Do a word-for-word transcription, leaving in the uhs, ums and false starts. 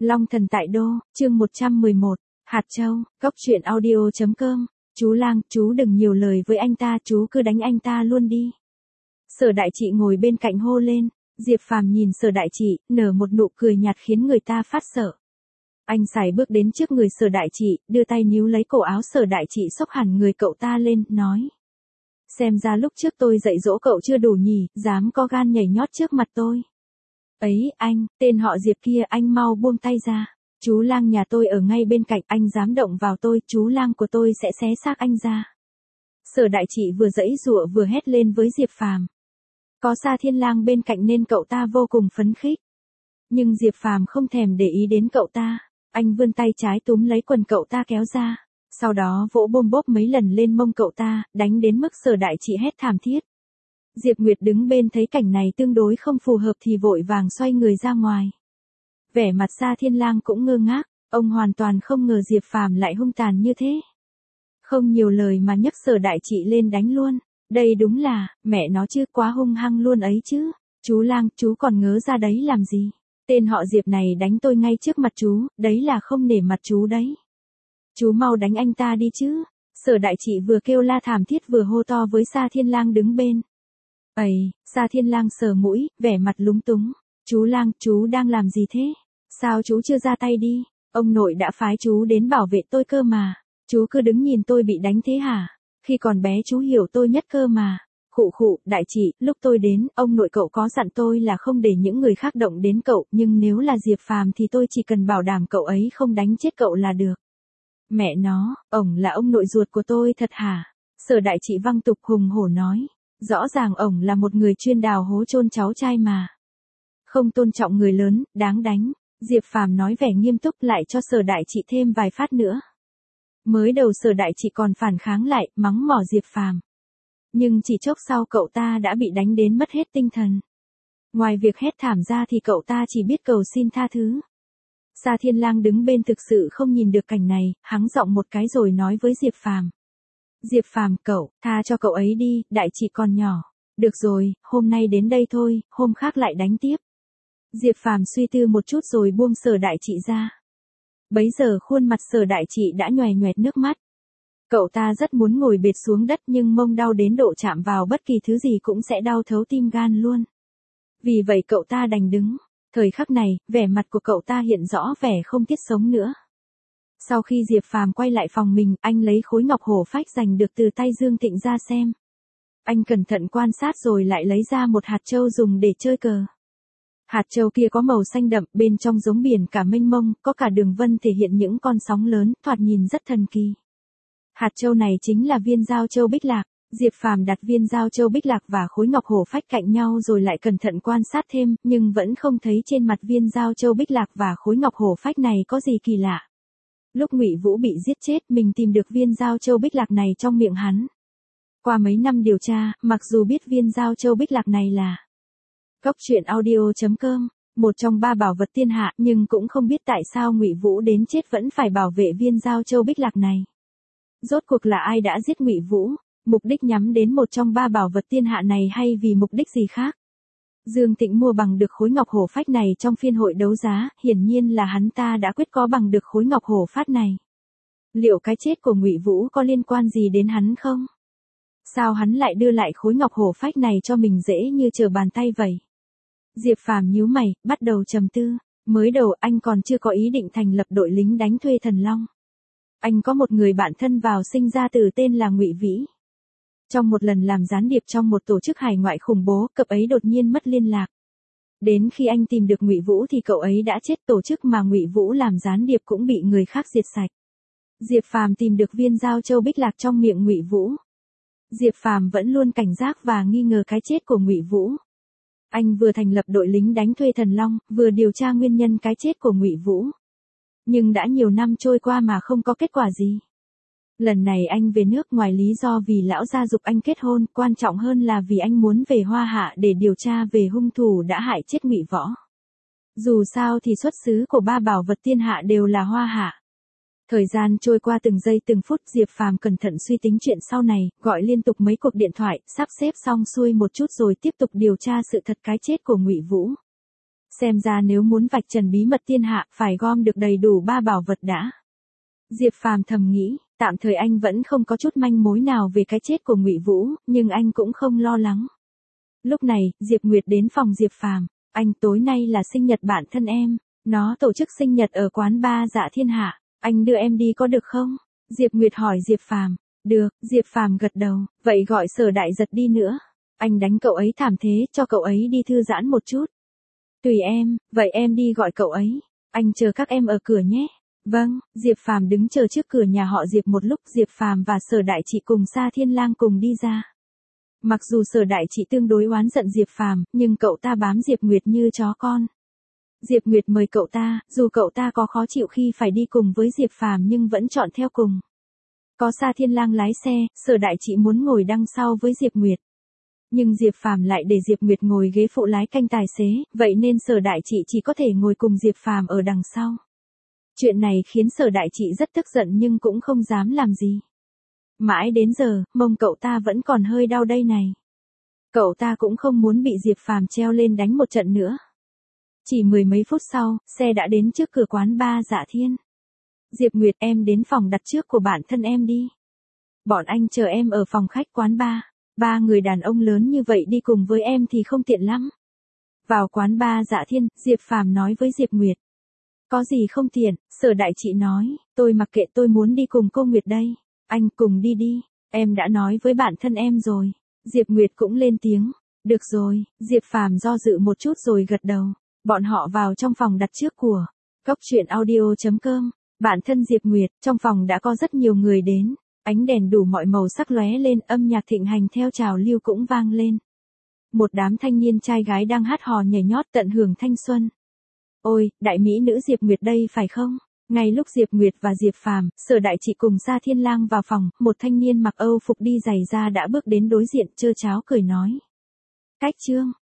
Long thần tại đô, chương một trăm mười một, Hạt Châu, Cốc truyện audio chấm com. Chú Lang, chú đừng nhiều lời với anh ta, chú cứ đánh anh ta luôn đi. Sở Đại Trị ngồi bên cạnh hô lên. Diệp Phàm nhìn Sở Đại Trị, nở một nụ cười nhạt khiến người ta phát sợ. Anh sải bước đến trước người Sở Đại Trị, đưa tay níu lấy cổ áo Sở Đại Trị xốc hẳn người cậu ta lên, nói. Xem ra lúc trước tôi dạy dỗ cậu chưa đủ nhỉ, dám có gan nhảy nhót trước mặt tôi. Ấy, anh, tên họ Diệp kia, anh mau buông tay ra. Chú Lang nhà tôi ở ngay bên cạnh, anh dám động vào tôi, chú Lang của tôi sẽ xé xác anh ra. Sở Đại Trị vừa giãy giụa vừa hét lên với Diệp Phàm. Có Sa Thiên Lang bên cạnh nên cậu ta vô cùng phấn khích. Nhưng Diệp Phàm không thèm để ý đến cậu ta, anh vươn tay trái túm lấy quần cậu ta kéo ra, sau đó vỗ bôm bốp mấy lần lên mông cậu ta, đánh đến mức Sở Đại Trị hét thảm thiết. Diệp Nguyệt đứng bên thấy cảnh này tương đối không phù hợp thì vội vàng xoay người ra ngoài. Vẻ mặt Sa Thiên Lang cũng ngơ ngác, ông hoàn toàn không ngờ Diệp Phàm lại hung tàn như thế. Không nhiều lời mà nhấc Sở Đại Trị lên đánh luôn. Đây đúng là, mẹ nó chứ, quá hung hăng luôn ấy chứ. Chú Lang, chú còn ngớ ra đấy làm gì? Tên họ Diệp này đánh tôi ngay trước mặt chú, đấy là không nể mặt chú đấy. Chú mau đánh anh ta đi chứ. Sở Đại Trị vừa kêu la thảm thiết vừa hô to với Sa Thiên Lang đứng bên. Ây, Sa Thiên Lang sờ mũi, vẻ mặt lúng túng. Chú Lang, chú đang làm gì thế? Sao chú chưa ra tay đi? Ông nội đã phái chú đến bảo vệ tôi cơ mà. Chú cứ đứng nhìn tôi bị đánh thế hả? Khi còn bé chú hiểu tôi nhất cơ mà. Khụ khụ, Đại Trị, lúc tôi đến, ông nội cậu có dặn tôi là không để những người khác động đến cậu, nhưng nếu là Diệp Phàm thì tôi chỉ cần bảo đảm cậu ấy không đánh chết cậu là được. Mẹ nó, ổng là ông nội ruột của tôi thật hả? Sở Đại Trị văng tục hùng hổ nói. Rõ ràng ổng là một người chuyên đào hố chôn cháu trai mà. Không tôn trọng người lớn, đáng đánh. Diệp Phàm nói vẻ nghiêm túc lại cho Sở Đại Trị thêm vài phát nữa. Mới đầu Sở Đại Trị còn phản kháng lại, mắng mỏ Diệp Phàm. Nhưng chỉ chốc sau cậu ta đã bị đánh đến mất hết tinh thần. Ngoài việc hét thảm ra thì cậu ta chỉ biết cầu xin tha thứ. Sa Thiên Lang đứng bên thực sự không nhìn được cảnh này, hắng giọng một cái rồi nói với Diệp Phàm. Diệp Phàm, cậu, tha cho cậu ấy đi, Đại Trị còn nhỏ. Được rồi, hôm nay đến đây thôi, hôm khác lại đánh tiếp. Diệp Phàm suy tư một chút rồi buông Sở Đại Trị ra. Bấy giờ khuôn mặt Sở Đại Trị đã nhòe nhoẹt nước mắt. Cậu ta rất muốn ngồi bệt xuống đất nhưng mông đau đến độ chạm vào bất kỳ thứ gì cũng sẽ đau thấu tim gan luôn. Vì vậy cậu ta đành đứng. Thời khắc này, vẻ mặt của cậu ta hiện rõ vẻ không thiết sống nữa. Sau khi Diệp Phàm quay lại phòng mình, anh lấy khối ngọc hổ phách giành được từ tay Dương Tịnh ra xem. Anh cẩn thận quan sát rồi lại lấy ra một hạt châu dùng để chơi cờ. Hạt châu kia có màu xanh đậm, bên trong giống biển cả mênh mông, có cả đường vân thể hiện những con sóng lớn, thoạt nhìn rất thần kỳ. Hạt châu này chính là viên giao châu bích lạc. Diệp Phàm đặt viên giao châu bích lạc và khối ngọc hổ phách cạnh nhau rồi lại cẩn thận quan sát thêm, nhưng vẫn không thấy trên mặt viên giao châu bích lạc và khối ngọc hổ phách này có gì kỳ lạ. Lúc Ngụy Vũ bị giết chết, mình tìm được viên giao châu bích lạc này trong miệng hắn. Qua mấy năm điều tra, mặc dù biết viên giao châu bích lạc này là Cốc truyện audio chấm com, một trong ba bảo vật thiên hạ, nhưng cũng không biết tại sao Ngụy Vũ đến chết vẫn phải bảo vệ viên giao châu bích lạc này. Rốt cuộc là ai đã giết Ngụy Vũ? Mục đích nhắm đến một trong ba bảo vật thiên hạ này hay vì mục đích gì khác? Dương Tịnh mua bằng được khối ngọc hổ phách này trong phiên hội đấu giá, hiển nhiên là hắn ta đã quyết có bằng được khối ngọc hổ phách này. Liệu cái chết của Ngụy Vũ có liên quan gì đến hắn không? Sao hắn lại đưa lại khối ngọc hổ phách này cho mình dễ như trở bàn tay vậy? Diệp Phàm nhíu mày, bắt đầu trầm tư. Mới đầu anh còn chưa có ý định thành lập đội lính đánh thuê Thần Long. Anh có một người bạn thân vào sinh ra từ tên là Ngụy Vĩ. Trong một lần làm gián điệp trong một tổ chức hải ngoại khủng bố, cậu ấy đột nhiên mất liên lạc. Đến khi anh tìm được Ngụy Vũ thì cậu ấy đã chết, tổ chức mà Ngụy Vũ làm gián điệp cũng bị người khác diệt sạch. Diệp Phàm tìm được viên giao châu bích lạc trong miệng Ngụy Vũ. Diệp Phàm vẫn luôn cảnh giác và nghi ngờ cái chết của Ngụy Vũ. Anh vừa thành lập đội lính đánh thuê Thần Long, vừa điều tra nguyên nhân cái chết của Ngụy Vũ. Nhưng đã nhiều năm trôi qua mà không có kết quả gì. Lần này anh về nước ngoài lý do vì lão gia giục anh kết hôn, quan trọng hơn là vì anh muốn về Hoa Hạ để điều tra về hung thủ đã hại chết Ngụy Võ. Dù sao thì xuất xứ của ba bảo vật thiên hạ đều là Hoa Hạ. Thời gian trôi qua từng giây từng phút, Diệp Phàm cẩn thận suy tính chuyện sau này, gọi liên tục mấy cuộc điện thoại, sắp xếp xong xuôi một chút rồi tiếp tục điều tra sự thật cái chết của Ngụy Vũ. Xem ra nếu muốn vạch trần bí mật thiên hạ, phải gom được đầy đủ ba bảo vật đã. Diệp Phàm thầm nghĩ, tạm thời anh vẫn không có chút manh mối nào về cái chết của Ngụy Vũ, nhưng anh cũng không lo lắng. Lúc này, Diệp Nguyệt đến phòng Diệp Phàm, anh tối nay là sinh nhật bạn thân em, nó tổ chức sinh nhật ở quán bar Dạ Thiên Hạ, anh đưa em đi có được không? Diệp Nguyệt hỏi Diệp Phàm, được, Diệp Phàm gật đầu, vậy gọi Sở Đại Giật đi nữa. Anh đánh cậu ấy thảm thế, cho cậu ấy đi thư giãn một chút. Tùy em, vậy em đi gọi cậu ấy, anh chờ các em ở cửa nhé. Vâng, Diệp Phàm đứng chờ trước cửa nhà họ Diệp một lúc, Diệp Phàm và Sở Đại Trị cùng Sa Thiên Lang cùng đi ra. Mặc dù Sở Đại Trị tương đối oán giận Diệp Phàm, nhưng cậu ta bám Diệp Nguyệt như chó con. Diệp Nguyệt mời cậu ta, dù cậu ta có khó chịu khi phải đi cùng với Diệp Phàm nhưng vẫn chọn theo cùng. Có Sa Thiên Lang lái xe, Sở Đại Trị muốn ngồi đằng sau với Diệp Nguyệt. Nhưng Diệp Phàm lại để Diệp Nguyệt ngồi ghế phụ lái canh tài xế, vậy nên Sở Đại Trị chỉ có thể ngồi cùng Diệp Phàm ở đằng sau. Chuyện này khiến Sở Đại Trị rất tức giận nhưng cũng không dám làm gì. Mãi đến giờ, mông cậu ta vẫn còn hơi đau đây này. Cậu ta cũng không muốn bị Diệp Phàm treo lên đánh một trận nữa. Chỉ mười mấy phút sau, xe đã đến trước cửa quán bar Dạ Thiên. Diệp Nguyệt, em đến phòng đặt trước của bản thân em đi. Bọn anh chờ em ở phòng khách quán bar. Ba người đàn ông lớn như vậy đi cùng với em thì không tiện lắm. Vào quán bar Dạ Thiên, Diệp Phàm nói với Diệp Nguyệt. Có gì không tiện, Sở Đại Trị nói, tôi mặc kệ, tôi muốn đi cùng cô Nguyệt đây. Anh cùng đi đi, em đã nói với bản thân em rồi. Diệp Nguyệt cũng lên tiếng. Được rồi, Diệp Phàm do dự một chút rồi gật đầu. Bọn họ vào trong phòng đặt trước của Cốc Truyện Audio chấm com. Bản thân Diệp Nguyệt, trong phòng đã có rất nhiều người đến. Ánh đèn đủ mọi màu sắc lóe lên, âm nhạc thịnh hành theo trào lưu cũng vang lên. Một đám thanh niên trai gái đang hát hò nhảy nhót tận hưởng thanh xuân. Ôi, đại mỹ nữ Diệp Nguyệt đây phải không? Ngay lúc Diệp Nguyệt và Diệp Phàm, Sở Đại Trị cùng Sa Thiên Lang vào phòng, một thanh niên mặc Âu phục đi giày da đã bước đến đối diện, trơ tráo cười nói. Cách Trương,